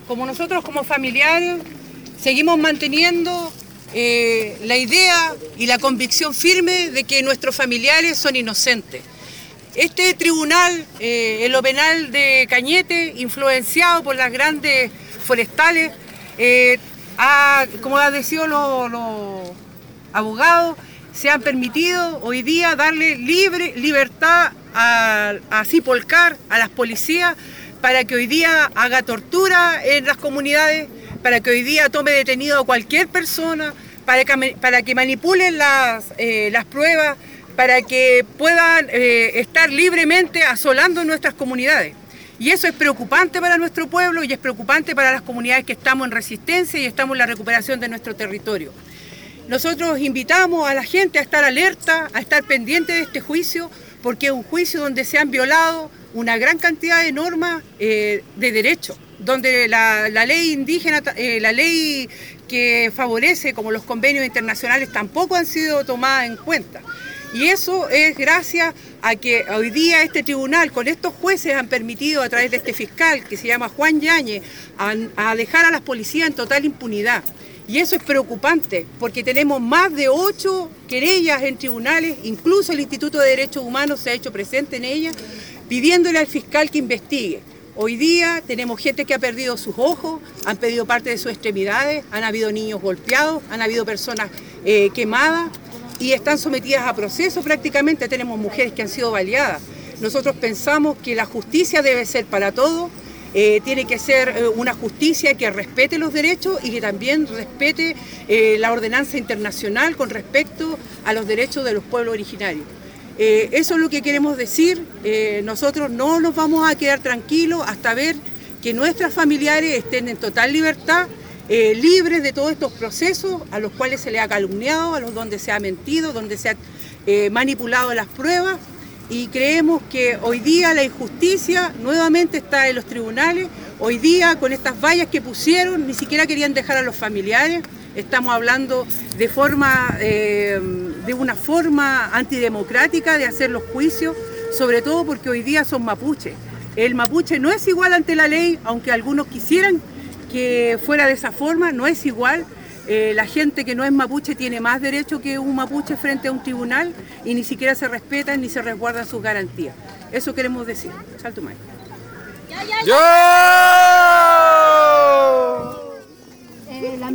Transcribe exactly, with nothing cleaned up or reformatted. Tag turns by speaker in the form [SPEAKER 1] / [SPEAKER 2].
[SPEAKER 1] como nosotros como familiares seguimos manteniendo eh, la idea y la convicción firme de que nuestros familiares son inocentes. Este tribunal, eh, en lo penal de Cañete, influenciado por las grandes forestales, eh, ha, como han decidido los, los abogados, se han permitido hoy día darle libre libertad a, a Cipolcar, a las policías, para que hoy día haga tortura en las comunidades, para que hoy día tome detenido a cualquier persona, para que, para que manipulen las, eh, las pruebas, para que puedan eh, estar libremente asolando nuestras comunidades. Y eso es preocupante para nuestro pueblo y es preocupante para las comunidades que estamos en resistencia y estamos en la recuperación de nuestro territorio. Nosotros invitamos a la gente a estar alerta, a estar pendiente de este juicio, porque es un juicio donde se han violado una gran cantidad de normas eh, de derechos, donde la, la ley indígena, eh, la ley que favorece, como los convenios internacionales, tampoco han sido tomadas en cuenta. Y eso es gracias a que hoy día este tribunal, con estos jueces, han permitido a través de este fiscal, que se llama Juan Yáñez, a, a dejar a las policías en total impunidad. Y eso es preocupante, porque tenemos más de ocho querellas en tribunales, incluso el Instituto de Derechos Humanos se ha hecho presente en ellas, pidiéndole al fiscal que investigue. Hoy día tenemos gente que ha perdido sus ojos, han perdido parte de sus extremidades, han habido niños golpeados, han habido personas eh, quemadas y están sometidas a proceso prácticamente. Tenemos mujeres que han sido baleadas. Nosotros pensamos que la justicia debe ser para todos. Eh, tiene que ser eh, una justicia que respete los derechos y que también respete eh, la ordenanza internacional con respecto a los derechos de los pueblos originarios. Eh, eso es lo que queremos decir. Eh, nosotros no nos vamos a quedar tranquilos hasta ver que nuestras familiares estén en total libertad, eh, libres de todos estos procesos a los cuales se les ha calumniado, a los donde se ha mentido, donde se ha eh, manipulado las pruebas. Y creemos que hoy día la injusticia nuevamente está en los tribunales. Hoy día, con estas vallas que pusieron, ni siquiera querían dejar a los familiares. Estamos hablando de, forma, eh, de una forma antidemocrática de hacer los juicios, sobre todo porque hoy día son mapuches. El mapuche no es igual ante la ley, aunque algunos quisieran que fuera de esa forma, no es igual. Eh, la gente que no es mapuche tiene más derecho que un mapuche frente a un tribunal y ni siquiera se respetan ni se resguardan sus garantías. Eso queremos decir. Salto más. ¡Yo!